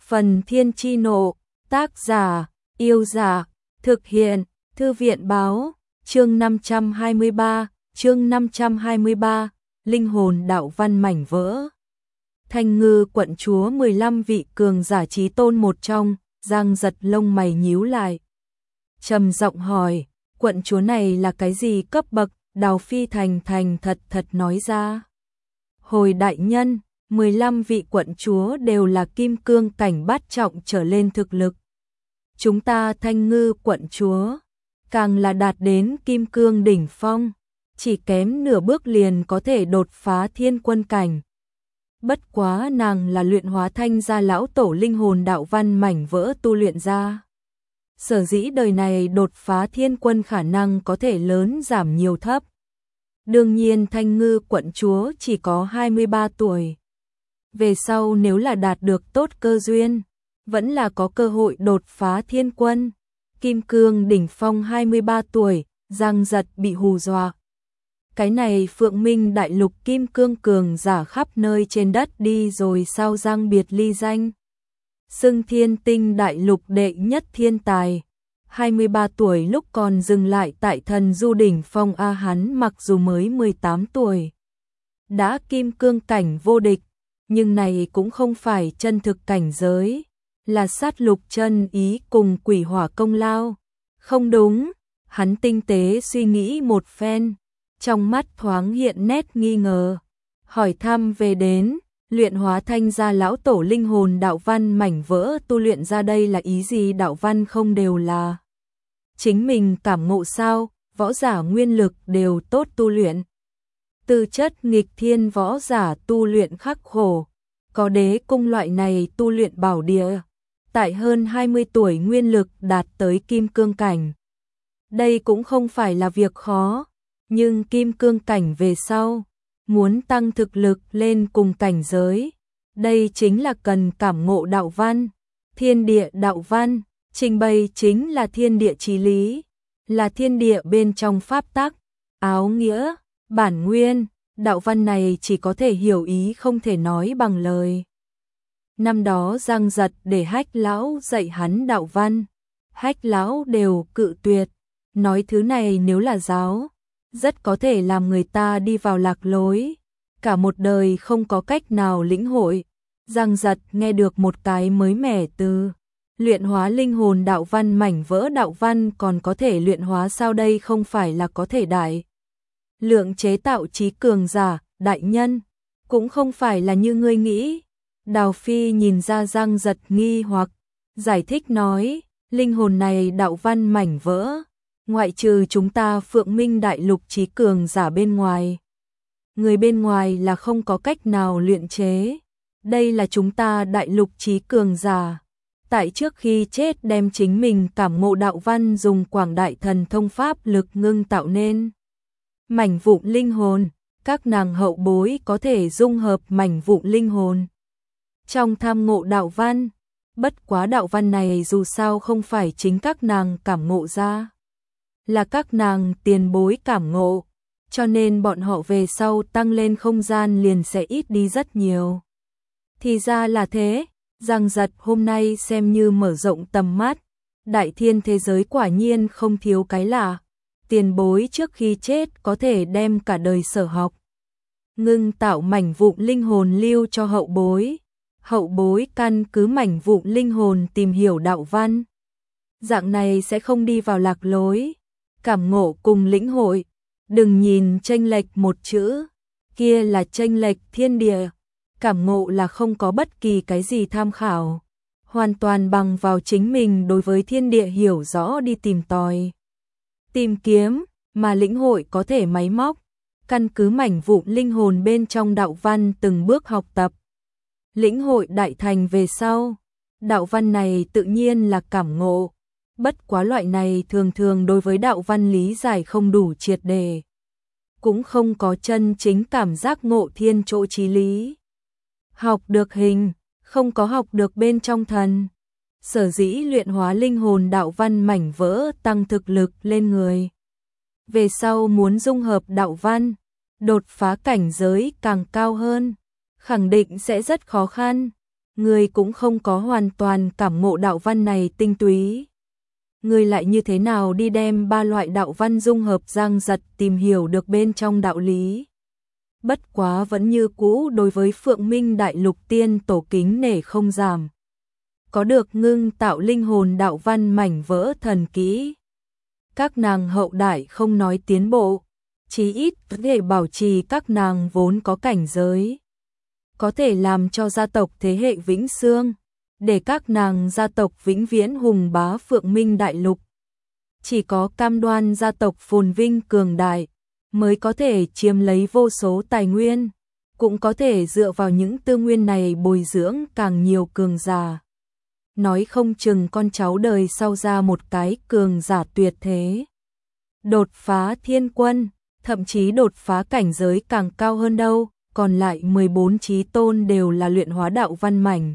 Phần Thiên Chi Nộ, tác giả, Yêu Giả, thực hiện, Thư viện Báo, chương 523, Linh hồn đạo văn mảnh vỡ. Thanh Ngư quận chúa 15 vị cường giả chí tôn một trong, Giang Giật lông mày nhíu lại. Trầm giọng hỏi, quận chúa này là cái gì cấp bậc? Đào Phi thành thật nói ra. Hồi đại nhân, 15 vị quận chúa đều là kim cương cảnh bát trọng trở lên thực lực. Chúng ta Thanh Ngư quận chúa, càng là đạt đến kim cương đỉnh phong, chỉ kém nửa bước liền có thể đột phá thiên quân cảnh. Bất quá nàng là luyện hóa thanh gia lão tổ linh hồn đạo văn mảnh vỡ tu luyện ra. Sở dĩ đời này đột phá thiên quân khả năng có thể lớn giảm nhiều thấp. Đương nhiên Thanh Ngư quận chúa chỉ có 23 tuổi. Về sau nếu là đạt được tốt cơ duyên, vẫn là có cơ hội đột phá thiên quân. Kim cương đỉnh phong 23 tuổi, Giang Giật bị hù dọa. Cái này Phượng Minh đại lục kim cương cường giả khắp nơi trên đất đi rồi sao Giang biệt ly danh. Xưng Thiên Tinh đại lục đệ nhất thiên tài. 23 tuổi lúc còn dừng lại tại thần du đỉnh phong hắn mặc dù mới 18 tuổi. Đã kim cương cảnh vô địch, nhưng này cũng không phải chân thực cảnh giới, là sát lục chân ý cùng quỷ hỏa công lao. Không đúng, hắn tinh tế suy nghĩ một phen, trong mắt thoáng hiện nét nghi ngờ, hỏi thăm về đến, luyện hóa thanh gia lão tổ linh hồn đạo văn mảnh vỡ tu luyện ra đây là ý gì? Đạo văn không đều là chính mình cảm ngộ sao? Võ giả nguyên lực đều tốt tu luyện. Tư chất nghịch thiên võ giả tu luyện khắc khổ, có đế cung loại này tu luyện bảo địa, tại hơn 20 tuổi nguyên lực đạt tới kim cương cảnh. Đây cũng không phải là việc khó, nhưng kim cương cảnh về sau, muốn tăng thực lực lên cùng cảnh giới, đây chính là cần cảm ngộ đạo văn, thiên địa đạo văn, trình bày chính là thiên địa chí lý, là thiên địa bên trong pháp tắc, áo nghĩa, bản nguyên, đạo văn này chỉ có thể hiểu ý không thể nói bằng lời. Năm đó Giang Giật để Hách lão dạy hắn đạo văn, Hách lão đều cự tuyệt, nói thứ này nếu là giáo, rất có thể làm người ta đi vào lạc lối, cả một đời không có cách nào lĩnh hội. Giang Giật nghe được một cái mới mẻ từ, luyện hóa linh hồn đạo văn mảnh vỡ đạo văn còn có thể luyện hóa sao? Đây không phải là có thể đại lượng chế tạo trí cường giả, đại nhân, cũng không phải là như ngươi nghĩ. Đào Phi nhìn ra Giang Giật nghi hoặc, giải thích nói, linh hồn này đạo văn mảnh vỡ, ngoại trừ chúng ta Phượng Minh đại lục trí cường giả bên ngoài, người bên ngoài là không có cách nào luyện chế. Đây là chúng ta đại lục trí cường giả, tại trước khi chết đem chính mình cảm ngộ đạo văn dùng quảng đại thần thông pháp lực ngưng tạo nên mảnh vụn linh hồn, các nàng hậu bối có thể dung hợp mảnh vụn linh hồn trong tham ngộ đạo văn. Bất quá đạo văn này dù sao không phải chính các nàng cảm ngộ ra, là các nàng tiền bối cảm ngộ, cho nên bọn họ về sau tăng lên không gian liền sẽ ít đi rất nhiều. Thì ra là thế, Giang Giật hôm nay xem như mở rộng tầm mắt, đại thiên thế giới quả nhiên không thiếu cái lạ, tiền bối trước khi chết có thể đem cả đời sở học ngưng tạo mảnh vụn linh hồn lưu cho hậu bối. Hậu bối căn cứ mảnh vụn linh hồn tìm hiểu đạo văn, dạng này sẽ không đi vào lạc lối, cảm ngộ cùng lĩnh hội. Đừng nhìn chênh lệch một chữ, kia là chênh lệch thiên địa, cảm ngộ là không có bất kỳ cái gì tham khảo, hoàn toàn bằng vào chính mình đối với thiên địa hiểu rõ đi tìm tòi, tìm kiếm, mà lĩnh hội có thể máy móc, căn cứ mảnh vụn linh hồn bên trong đạo văn từng bước học tập. Lĩnh hội đại thành về sau, đạo văn này tự nhiên là cảm ngộ, bất quá loại này thường thường đối với đạo văn lý giải không đủ triệt đề, cũng không có chân chính cảm giác ngộ thiên chỗ chí lý. Học được hình, không có học được bên trong thần. Sở dĩ luyện hóa linh hồn đạo văn mảnh vỡ tăng thực lực lên người. Về sau muốn dung hợp đạo văn, đột phá cảnh giới càng cao hơn, khẳng định sẽ rất khó khăn. ngươi cũng không có hoàn toàn cảm ngộ đạo văn này tinh túy. Ngươi lại như thế nào đi đem ba loại đạo văn dung hợp? Giang Giật tìm hiểu được bên trong đạo lý. Bất quá vẫn như cũ đối với Phượng Minh Đại Lục tiên tổ kính nể không giảm. Có được ngưng tạo linh hồn đạo văn mảnh vỡ thần kỹ. Các nàng hậu đại không nói tiến bộ, chí ít có thể bảo trì các nàng vốn có cảnh giới. Có thể làm cho gia tộc thế hệ vĩnh xương, để các nàng gia tộc vĩnh viễn hùng bá Phượng Minh Đại Lục. Chỉ có cam đoan gia tộc phồn vinh cường đại, mới có thể chiếm lấy vô số tài nguyên, cũng có thể dựa vào những tư nguyên này bồi dưỡng càng nhiều cường giả. Nói không chừng con cháu đời sau ra một cái cường giả tuyệt thế. Đột phá thiên quân, thậm chí đột phá cảnh giới càng cao hơn đâu, còn lại 14 chí tôn đều là luyện hóa đạo văn mảnh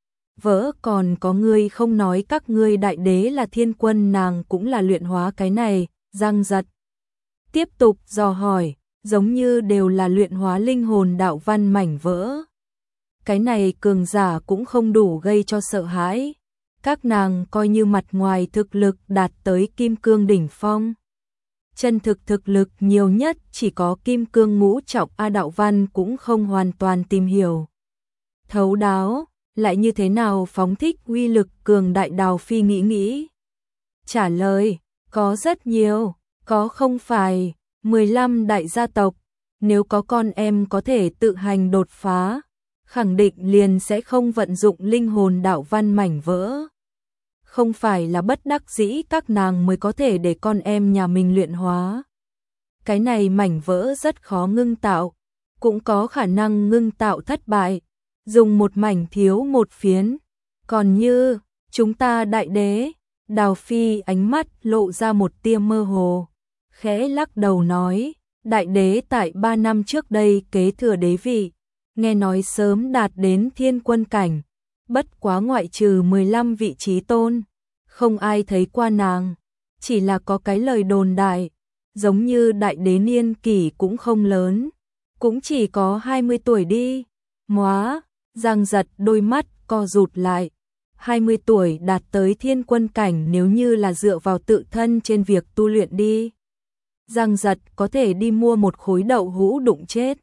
vỡ. Còn có ngươi không nói các ngươi đại đế là thiên quân, nàng cũng là luyện hóa cái này. Giang Giật tiếp tục dò hỏi, giống như đều là luyện hóa linh hồn đạo văn mảnh vỡ. Cái này cường giả cũng không đủ gây cho sợ hãi. Các nàng coi như mặt ngoài thực lực đạt tới kim cương đỉnh phong. Chân thực lực nhiều nhất chỉ có kim cương ngũ trọng, đạo văn cũng không hoàn toàn tìm hiểu thấu đáo, lại như thế nào phóng thích uy lực cường đại? Đào Phi nghĩ. Trả lời, có rất nhiều, có không phải 15 đại gia tộc, nếu có con em có thể tự hành đột phá, khẳng định liền sẽ không vận dụng linh hồn đạo văn mảnh vỡ. Không phải là bất đắc dĩ các nàng mới có thể để con em nhà mình luyện hóa. Cái này mảnh vỡ rất khó ngưng tạo, cũng có khả năng ngưng tạo thất bại, dùng một mảnh thiếu một phiến. Còn như chúng ta đại đế, Đào Phi ánh mắt lộ ra một tia mơ hồ, khẽ lắc đầu nói, đại đế tại 3 năm trước đây kế thừa đế vị, nghe nói sớm đạt đến thiên quân cảnh, bất quá ngoại trừ 15 vị chí tôn, không ai thấy qua nàng, chỉ là có cái lời đồn đại, giống như đại đế niên kỷ cũng không lớn, cũng chỉ có 20 tuổi đi. Móa, Giang Giật đôi mắt co rụt lại. 20 tuổi đạt tới thiên quân cảnh, nếu như là dựa vào tự thân trên việc tu luyện đi, Giang Giật có thể đi mua một khối đậu hũ đụng chết.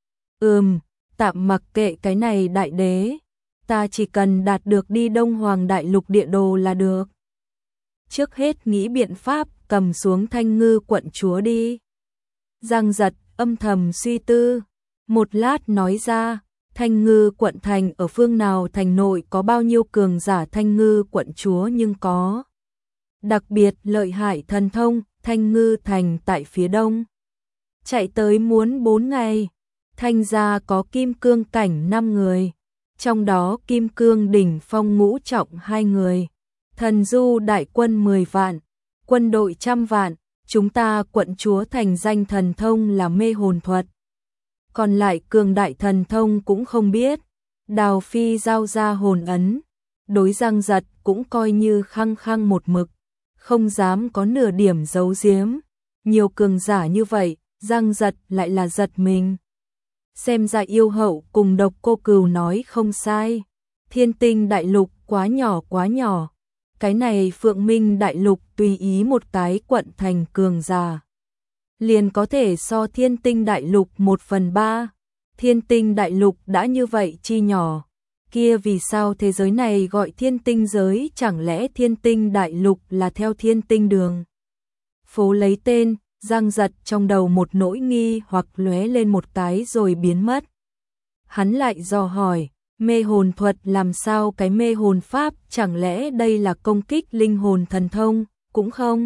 Tạm mặc kệ cái này đại đế, ta chỉ cần đạt được đi Đông Hoàng Đại Lục địa đồ là được. Trước hết nghĩ biện pháp cầm xuống Thanh Ngư quận chúa đi. Giang Giật âm thầm suy tư, một lát nói ra, Thanh Ngư quận thành ở phương nào? Thành nội có bao nhiêu cường giả? Thanh Ngư quận chúa nhưng có đặc biệt lợi hại thần thông. Thanh Ngư thành tại phía đông, chạy tới muốn 4 ngày. Thanh gia có kim cương cảnh 5 người, trong đó kim cương đỉnh phong ngũ trọng 2 người, thần du đại quân 10 vạn, quân đội 100 vạn. Chúng ta quận chúa thành danh thần thông là mê hồn thuật, còn lại cường đại thần thông cũng không biết. Đào Phi giao ra hồn ấn, đối Giang Giật cũng coi như khăng một mực, không dám có nửa điểm giấu giếm. Nhiều cường giả như vậy, Giang Giật lại là giật mình. Xem ra yêu hậu cùng Độc Cô Cừu nói không sai, Thiên Tinh Đại Lục quá nhỏ. Cái này Phượng Minh Đại Lục tùy ý một cái quận thành cường giả, liền có thể so Thiên Tinh Đại Lục 1/3. Thiên Tinh Đại Lục đã như vậy chi nhỏ, kia vì sao thế giới này gọi Thiên Tinh giới? Chẳng lẽ Thiên Tinh Đại Lục là theo Thiên Tinh đường phố lấy tên? Giang Giật trong đầu một nỗi nghi hoặc lóe lên một cái rồi biến mất. Hắn lại dò hỏi, mê hồn thuật làm sao? Cái mê hồn pháp chẳng lẽ đây là công kích linh hồn thần thông? Cũng không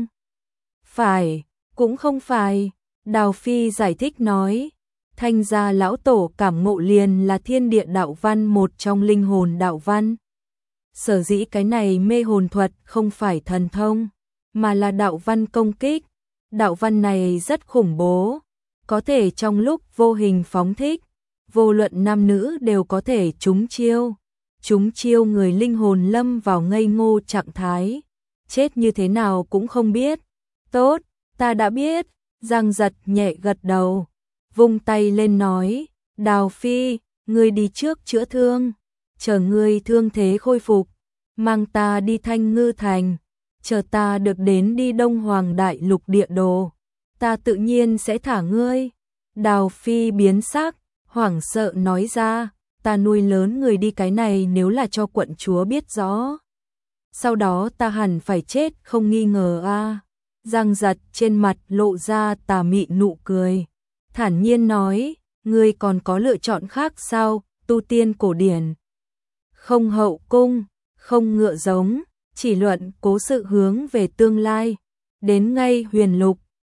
phải. Đào Phi giải thích nói, Thanh gia lão tổ cảm ngộ liền là thiên địa đạo văn, một trong linh hồn đạo văn. Sở dĩ cái này mê hồn thuật không phải thần thông, mà là đạo văn công kích. Đạo văn này rất khủng bố, có thể trong lúc vô hình phóng thích, vô luận nam nữ đều có thể trúng chiêu. Trúng chiêu người linh hồn lâm vào ngây ngô trạng thái, chết như thế nào cũng không biết. Tốt, ta đã biết. Giang Giật nhẹ gật đầu, vung tay lên nói, Đào Phi, ngươi đi trước chữa thương, chờ ngươi thương thế khôi phục, mang ta đi Thanh Ngư Thành, chờ ta được đến đi Đông Hoàng Đại Lục địa đồ, ta tự nhiên sẽ thả ngươi. Đào Phi biến sắc, hoảng sợ nói ra, ta nuôi lớn người đi cái này nếu là cho quận chúa biết rõ. Sau đó ta hẳn phải chết không nghi ngờ a. Giang Giật trên mặt lộ ra tà mị nụ cười, thản nhiên nói, ngươi còn có lựa chọn khác sao, tu tiên cổ điển. Không hậu cung, không ngựa giống, chỉ luận cố sự hướng về tương lai, đến ngay huyền lục,